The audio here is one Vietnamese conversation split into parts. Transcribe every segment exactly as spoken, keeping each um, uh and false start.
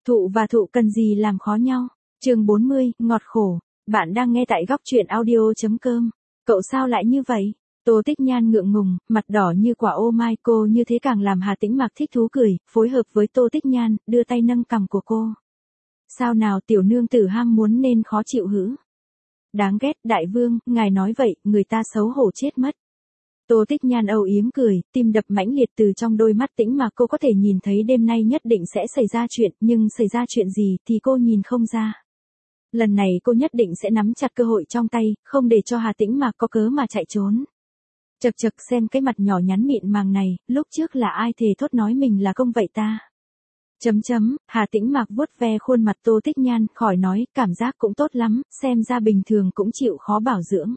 Thụ và thụ cần gì làm khó nhau. Chương bốn mươi, ngọt khổ. Bạn đang nghe tại góc truyện audio chấm com. Cậu sao lại như vậy? Tô Tích Nhan ngượng ngùng, mặt đỏ như quả ô mai, cô như thế càng làm Hà Tĩnh Mạc thích thú cười, phối hợp với Tô Tích Nhan, đưa tay nâng cằm của cô. Sao nào tiểu nương tử ham muốn nên khó chịu hữ? Đáng ghét, đại vương, ngài nói vậy, người ta xấu hổ chết mất. Tô Tích Nhan âu yếm cười, tim đập mãnh liệt, từ trong đôi mắt Tĩnh Mạc cô có thể nhìn thấy đêm nay nhất định sẽ xảy ra chuyện, nhưng xảy ra chuyện gì thì cô nhìn không ra. Lần này cô nhất định sẽ nắm chặt cơ hội trong tay, không để cho Hà Tĩnh Mạc có cớ mà chạy trốn. Chật chật, xem cái mặt nhỏ nhắn mịn màng này, lúc trước là ai thề thốt nói mình là công vậy ta? Chấm chấm, Hà Tĩnh Mạc vuốt ve khuôn mặt Tô Tích Nhan, khỏi nói, cảm giác cũng tốt lắm, xem ra bình thường cũng chịu khó bảo dưỡng.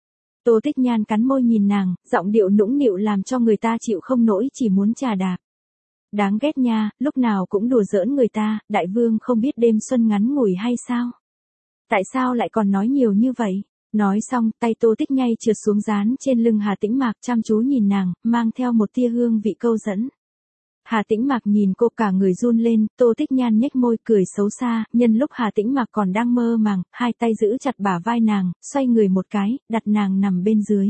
Tô Tích Nhan cắn môi nhìn nàng, giọng điệu nũng nịu làm cho người ta chịu không nổi, chỉ muốn chà đạp. Đáng ghét nha, lúc nào cũng đùa giỡn người ta, đại vương không biết đêm xuân ngắn ngủi hay sao? Tại sao lại còn nói nhiều như vậy? Nói xong, tay Tô Tích Nhai trượt xuống dán trên lưng Hà Tĩnh Mạc, chăm chú nhìn nàng, mang theo một tia hương vị câu dẫn. Hà Tĩnh Mạc nhìn cô cả người run lên, Tô Tích Nhan nhếch môi cười xấu xa, nhân lúc Hà Tĩnh Mạc còn đang mơ màng, hai tay giữ chặt bả vai nàng, xoay người một cái, đặt nàng nằm bên dưới.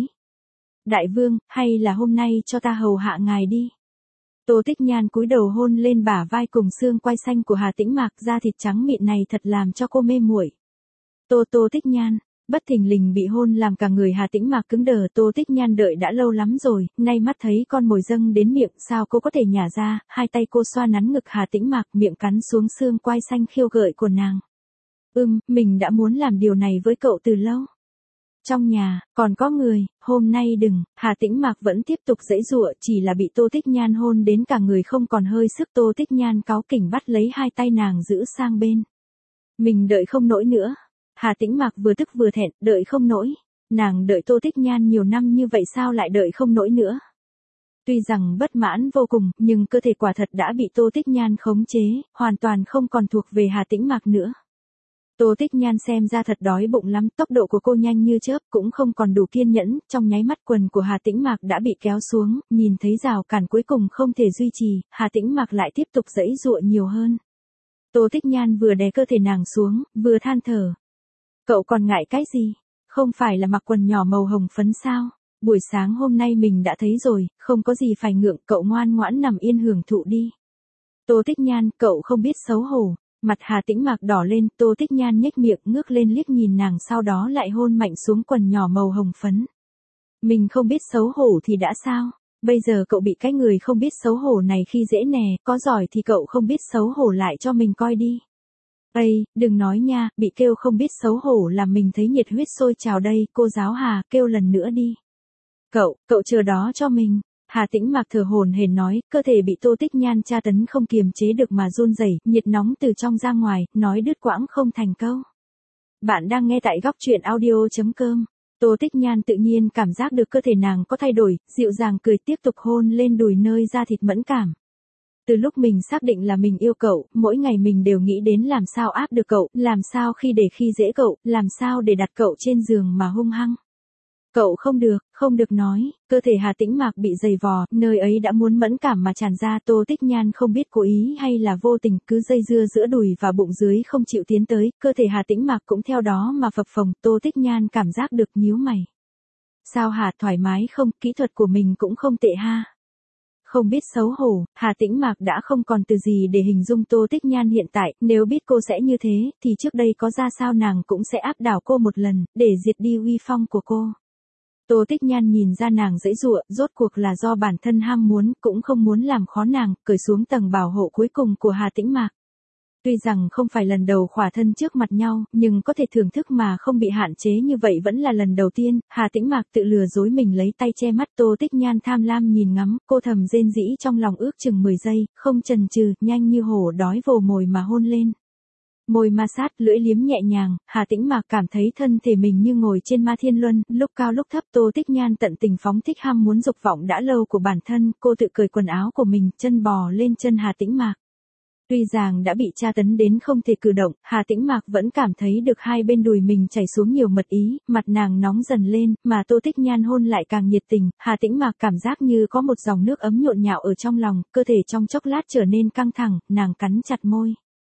Đại vương, hay là hôm nay cho ta hầu hạ ngài đi. Tô Tích Nhan cúi đầu hôn lên bả vai cùng xương quai xanh của Hà Tĩnh Mạc, da thịt trắng mịn này thật làm cho cô mê muội. Tô Tô Tích Nhan, bất thình lình bị hôn làm cả người Hà Tĩnh Mạc cứng đờ. Tô Tích Nhan đợi đã lâu lắm rồi, nay mắt thấy con mồi dâng đến miệng, sao cô có thể nhả ra, hai tay cô xoa nắn ngực Hà Tĩnh Mạc, miệng cắn xuống xương quai xanh khiêu gợi của nàng. Ừm, mình đã muốn làm điều này với cậu từ lâu. Trong nhà, còn có người, hôm nay đừng, Hà Tĩnh Mạc vẫn tiếp tục giãy giụa, chỉ là bị Tô Tích Nhan hôn đến cả người không còn hơi sức. Tô Tích Nhan cáu kỉnh bắt lấy hai tay nàng giữ sang bên. Mình đợi không nổi nữa. Hà Tĩnh Mạc vừa tức vừa thẹn, đợi không nổi. Nàng đợi Tô Tích Nhan nhiều năm như vậy sao lại đợi không nổi nữa? Tuy rằng bất mãn vô cùng, nhưng cơ thể quả thật đã bị Tô Tích Nhan khống chế, hoàn toàn không còn thuộc về Hà Tĩnh Mạc nữa. Tô Tích Nhan xem ra thật đói bụng lắm, tốc độ của cô nhanh như chớp, cũng không còn đủ kiên nhẫn, trong nháy mắt quần của Hà Tĩnh Mạc đã bị kéo xuống, nhìn thấy rào cản cuối cùng không thể duy trì, Hà Tĩnh Mạc lại tiếp tục giãy giụa nhiều hơn. Tô Tích Nhan vừa đè cơ thể nàng xuống, vừa than thở. Cậu còn ngại cái gì? Không phải là mặc quần nhỏ màu hồng phấn sao? Buổi sáng hôm nay mình đã thấy rồi, không có gì phải ngượng, cậu ngoan ngoãn nằm yên hưởng thụ đi. Tô Tích Nhan, cậu không biết xấu hổ. Mặt Hà Tĩnh Mạc đỏ lên, Tô Tích Nhan nhếch miệng ngước lên liếc nhìn nàng, sau đó lại hôn mạnh xuống quần nhỏ màu hồng phấn. Mình không biết xấu hổ thì đã sao? Bây giờ cậu bị cái người không biết xấu hổ này khi dễ nè, có giỏi thì cậu không biết xấu hổ lại cho mình coi đi. Ây, đừng nói nha, bị kêu không biết xấu hổ làm mình thấy nhiệt huyết sôi trào đây. Cô giáo Hà, kêu lần nữa đi. Cậu, cậu chờ đó cho mình. Hà Tĩnh Mạc thở hổn hển nói, cơ thể bị Tô Tích Nhan tra tấn không kiềm chế được mà run rẩy, nhiệt nóng từ trong ra ngoài, nói đứt quãng không thành câu. Bạn đang nghe tại góc truyện audio chấm com. Tô Tích Nhan tự nhiên cảm giác được cơ thể nàng có thay đổi, dịu dàng cười tiếp tục hôn lên đùi nơi da thịt mẫn cảm. Từ lúc mình xác định là mình yêu cậu, mỗi ngày mình đều nghĩ đến làm sao áp được cậu, làm sao khi để khi dễ cậu, làm sao để đặt cậu trên giường mà hung hăng. Cậu không được, không được nói, cơ thể Hà Tĩnh Mạc bị dày vò, nơi ấy đã muốn mẫn cảm mà tràn ra. Tô Tích Nhan không biết cố ý hay là vô tình, cứ dây dưa giữa đùi và bụng dưới không chịu tiến tới, cơ thể Hà Tĩnh Mạc cũng theo đó mà phập phồng. Tô Tích Nhan cảm giác được nhíu mày. Sao Hà, thoải mái không, kỹ thuật của mình cũng không tệ ha. Không biết xấu hổ, Hà Tĩnh Mạc đã không còn từ gì để hình dung Tô Tích Nhan hiện tại, nếu biết cô sẽ như thế, thì trước đây có ra sao nàng cũng sẽ áp đảo cô một lần, để diệt đi uy phong của cô. Tô Tích Nhan nhìn ra nàng giãy giụa, rốt cuộc là do bản thân ham muốn, cũng không muốn làm khó nàng, cởi xuống tầng bảo hộ cuối cùng của Hà Tĩnh Mạc. Tuy rằng không phải lần đầu khỏa thân trước mặt nhau, nhưng có thể thưởng thức mà không bị hạn chế như vậy vẫn là lần đầu tiên. Hà Tĩnh Mạc tự lừa dối mình lấy tay che mắt. Tô Tích Nhan tham lam nhìn ngắm, cô thầm rên rỉ trong lòng ước chừng mười giây, không chần chừ, nhanh như hổ đói vồ mồi mà hôn lên. Môi ma sát, lưỡi liếm nhẹ nhàng, Hà Tĩnh Mạc cảm thấy thân thể mình như ngồi trên ma thiên luân, lúc cao lúc thấp. Tô Tích Nhan tận tình phóng thích ham muốn dục vọng đã lâu của bản thân, cô tự cởi quần áo của mình, chân bò lên chân Hà Tĩnh Mạc. Tuy rằng đã bị tra tấn đến không thể cử động, Hà Tĩnh Mạc vẫn cảm thấy được hai bên đùi mình chảy xuống nhiều mật ý, mặt nàng nóng dần lên, mà Tô Tích Nhan hôn lại càng nhiệt tình. Hà Tĩnh Mạc cảm giác như có một dòng nước ấm nhộn nhạo ở trong lòng, cơ thể trong chốc lát trở nên căng thẳng, nàng cắn chặt môi.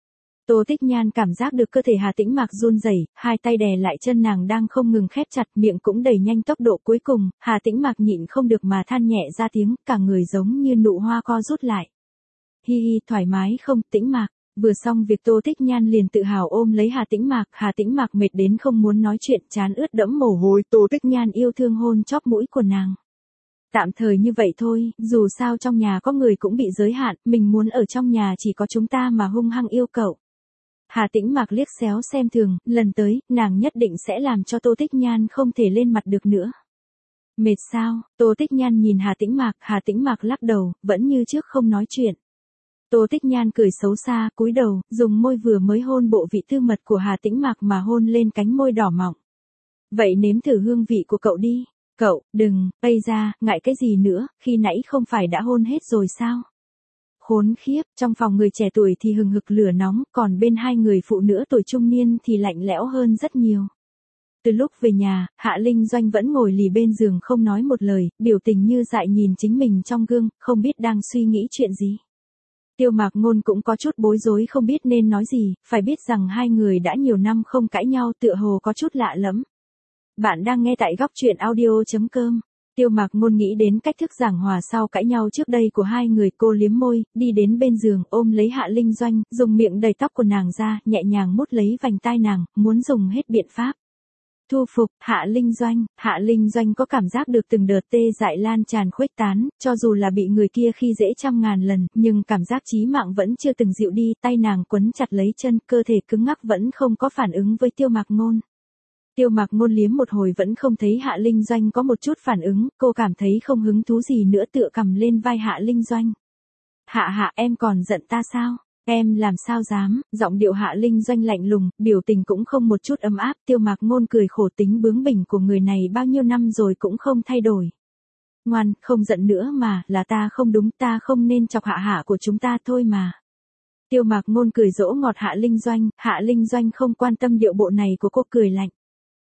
Tô Tích Nhan cảm giác được cơ thể Hà Tĩnh Mạc run rẩy, hai tay đè lại chân nàng đang không ngừng khép chặt, miệng cũng đẩy nhanh tốc độ, cuối cùng, Hà Tĩnh Mạc nhịn không được mà than nhẹ ra tiếng, cả người giống như nụ hoa co rút lại. Hi hi, thoải mái không, Tĩnh Mạc. Vừa xong việc Tô Tích Nhan liền tự hào ôm lấy Hà Tĩnh Mạc, Hà Tĩnh Mạc mệt đến không muốn nói chuyện, trán ướt đẫm mồ hôi, Tô Tích Nhan yêu thương hôn chóp mũi của nàng. Tạm thời như vậy thôi, dù sao trong nhà có người cũng bị giới hạn, mình muốn ở trong nhà chỉ có chúng ta mà hung hăng yêu cậu. Hà Tĩnh Mạc liếc xéo xem thường, lần tới, nàng nhất định sẽ làm cho Tô Tích Nhan không thể lên mặt được nữa. Mệt sao? Tô Tích Nhan nhìn Hà Tĩnh Mạc, Hà Tĩnh Mạc lắc đầu, vẫn như trước không nói chuyện. Tô Tích Nhan cười xấu xa, cúi đầu, dùng môi vừa mới hôn bộ vị tư mật của Hà Tĩnh Mạc mà hôn lên cánh môi đỏ mọng. Vậy nếm thử hương vị của cậu đi. Cậu, đừng, bây ra, ngại cái gì nữa, khi nãy không phải đã hôn hết rồi sao? Khốn khiếp, trong phòng người trẻ tuổi thì hừng hực lửa nóng, còn bên hai người phụ nữ tuổi trung niên thì lạnh lẽo hơn rất nhiều. Từ lúc về nhà, Hạ Linh Doanh vẫn ngồi lì bên giường không nói một lời, biểu tình như dại nhìn chính mình trong gương, không biết đang suy nghĩ chuyện gì. Tiêu Mạc Ngôn cũng có chút bối rối không biết nên nói gì, phải biết rằng hai người đã nhiều năm không cãi nhau tựa hồ có chút lạ lẫm. Bạn đang nghe tại góc truyện audio chấm com. Tiêu Mạc Ngôn nghĩ đến cách thức giảng hòa sau cãi nhau trước đây của hai người, cô liếm môi, đi đến bên giường ôm lấy Hạ Linh Doanh, dùng miệng đầy tóc của nàng ra, nhẹ nhàng mút lấy vành tai nàng, muốn dùng hết biện pháp. Thu phục, Hạ Linh Doanh, Hạ Linh Doanh có cảm giác được từng đợt tê dại lan tràn khuếch tán, cho dù là bị người kia khi dễ trăm ngàn lần, nhưng cảm giác chí mạng vẫn chưa từng dịu đi, tay nàng quấn chặt lấy chân, cơ thể cứng ngắc vẫn không có phản ứng với Tiêu Mạc Ngôn. Tiêu Mạc Ngôn liếm một hồi vẫn không thấy Hạ Linh Doanh có một chút phản ứng, cô cảm thấy không hứng thú gì nữa tựa cầm lên vai Hạ Linh Doanh. Hạ hạ em còn giận ta sao? Em làm sao dám, giọng điệu Hạ Linh Doanh lạnh lùng, biểu tình cũng không một chút ấm áp, Tiêu Mạc Ngôn cười khổ, tính bướng bỉnh của người này bao nhiêu năm rồi cũng không thay đổi. Ngoan, không giận nữa mà, là ta không đúng, ta không nên chọc hạ hạ của chúng ta thôi mà. Tiêu Mạc Ngôn cười dỗ ngọt Hạ Linh Doanh, Hạ Linh Doanh không quan tâm điệu bộ này của cô, cười lạnh.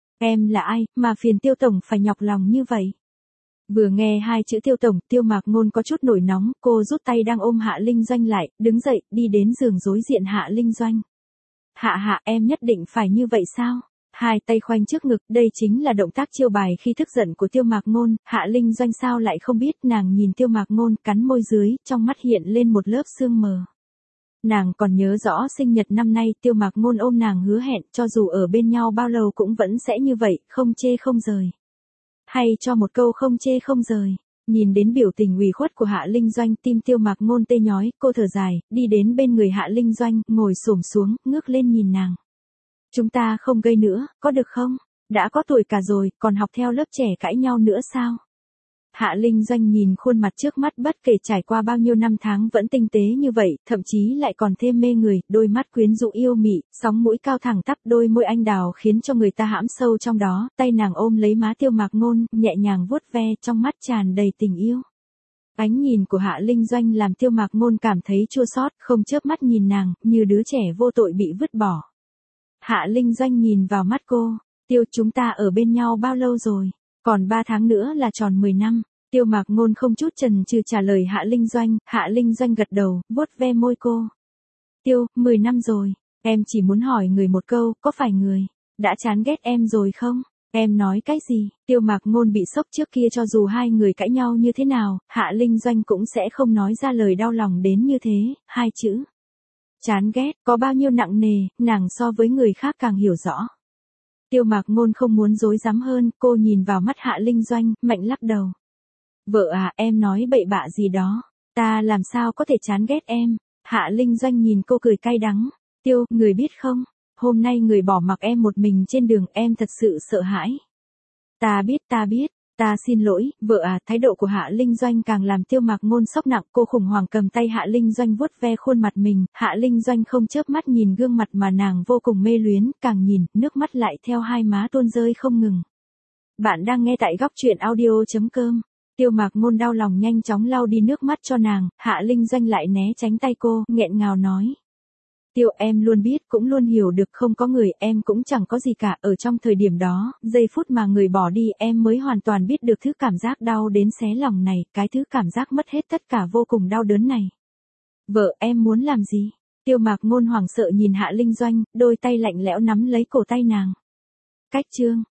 Em là ai, mà phiền Tiêu Tổng phải nhọc lòng như vậy? Vừa nghe hai chữ Tiêu Tổng, Tiêu Mạc Ngôn có chút nổi nóng, cô rút tay đang ôm Hạ Linh Doanh lại, đứng dậy, đi đến giường đối diện Hạ Linh Doanh. Hạ hạ, em nhất định phải như vậy sao? Hai tay khoanh trước ngực, đây chính là động tác chiêu bài khi tức giận của Tiêu Mạc Ngôn, Hạ Linh Doanh sao lại không biết, nàng nhìn Tiêu Mạc Ngôn, cắn môi dưới, trong mắt hiện lên một lớp sương mờ. Nàng còn nhớ rõ sinh nhật năm nay, Tiêu Mạc Ngôn ôm nàng hứa hẹn, cho dù ở bên nhau bao lâu cũng vẫn sẽ như vậy, không chê không rời. Hay cho một câu không chê không rời. Nhìn đến biểu tình ủy khuất của Hạ Linh Doanh, tim Tiêu Mạc Ngôn tê nhói, cô thở dài, đi đến bên người Hạ Linh Doanh, ngồi xổm xuống, ngước lên nhìn nàng. Chúng ta không gây nữa, có được không? Đã có tuổi cả rồi, còn học theo lớp trẻ cãi nhau nữa sao? Hạ Linh Doanh nhìn khuôn mặt trước mắt, bất kể trải qua bao nhiêu năm tháng vẫn tinh tế như vậy, thậm chí lại còn thêm mê người, đôi mắt quyến rũ yêu mị, sóng mũi cao thẳng tắp, đôi môi anh đào khiến cho người ta hãm sâu trong đó, tay nàng ôm lấy má Tiêu Mạc Ngôn, nhẹ nhàng vuốt ve, trong mắt tràn đầy tình yêu. Ánh nhìn của Hạ Linh Doanh làm Tiêu Mạc Ngôn cảm thấy chua xót, không chớp mắt nhìn nàng, như đứa trẻ vô tội bị vứt bỏ. Hạ Linh Doanh nhìn vào mắt cô, Tiêu, chúng ta ở bên nhau bao lâu rồi? Còn ba tháng nữa là tròn mười năm. Tiêu Mạc Ngôn không chút chần chừ trả lời Hạ Linh Doanh, Hạ Linh Doanh gật đầu, vuốt ve môi cô. Tiêu, mười năm rồi, em chỉ muốn hỏi người một câu, có phải người đã chán ghét em rồi không? Em nói cái gì? Tiêu Mạc Ngôn bị sốc, trước kia cho dù hai người cãi nhau như thế nào, Hạ Linh Doanh cũng sẽ không nói ra lời đau lòng đến như thế, hai chữ. Chán ghét, có bao nhiêu nặng nề, nàng so với người khác càng hiểu rõ. Tiêu Mạc Ngôn không muốn dối dám hơn, cô nhìn vào mắt Hạ Linh Doanh, mạnh lắc đầu. Vợ à, em nói bậy bạ gì đó, ta làm sao có thể chán ghét em? Hạ Linh Doanh nhìn cô cười cay đắng. Tiêu, người biết không, hôm nay người bỏ mặc em một mình trên đường, em thật sự sợ hãi. Ta biết, ta biết, ta xin lỗi, vợ à. Thái độ của Hạ Linh Doanh càng làm Tiêu Mạc Ngôn sốc nặng, cô khủng hoảng cầm tay Hạ Linh Doanh vuốt ve khuôn mặt mình, Hạ Linh Doanh không chớp mắt nhìn gương mặt mà nàng vô cùng mê luyến, càng nhìn, nước mắt lại theo hai má tuôn rơi không ngừng. Bạn đang nghe tại góc truyện audio chấm com. Tiêu Mạc Ngôn đau lòng nhanh chóng lau đi nước mắt cho nàng, Hạ Linh Doanh lại né tránh tay cô, nghẹn ngào nói. Tiêu, em luôn biết, cũng luôn hiểu được, không có người, em cũng chẳng có gì cả, ở trong thời điểm đó, giây phút mà người bỏ đi, em mới hoàn toàn biết được thứ cảm giác đau đến xé lòng này, cái thứ cảm giác mất hết tất cả vô cùng đau đớn này. Vợ, em muốn làm gì? Tiêu Mạc Ngôn hoảng sợ nhìn Hạ Linh Doanh, đôi tay lạnh lẽo nắm lấy cổ tay nàng. Cách chương.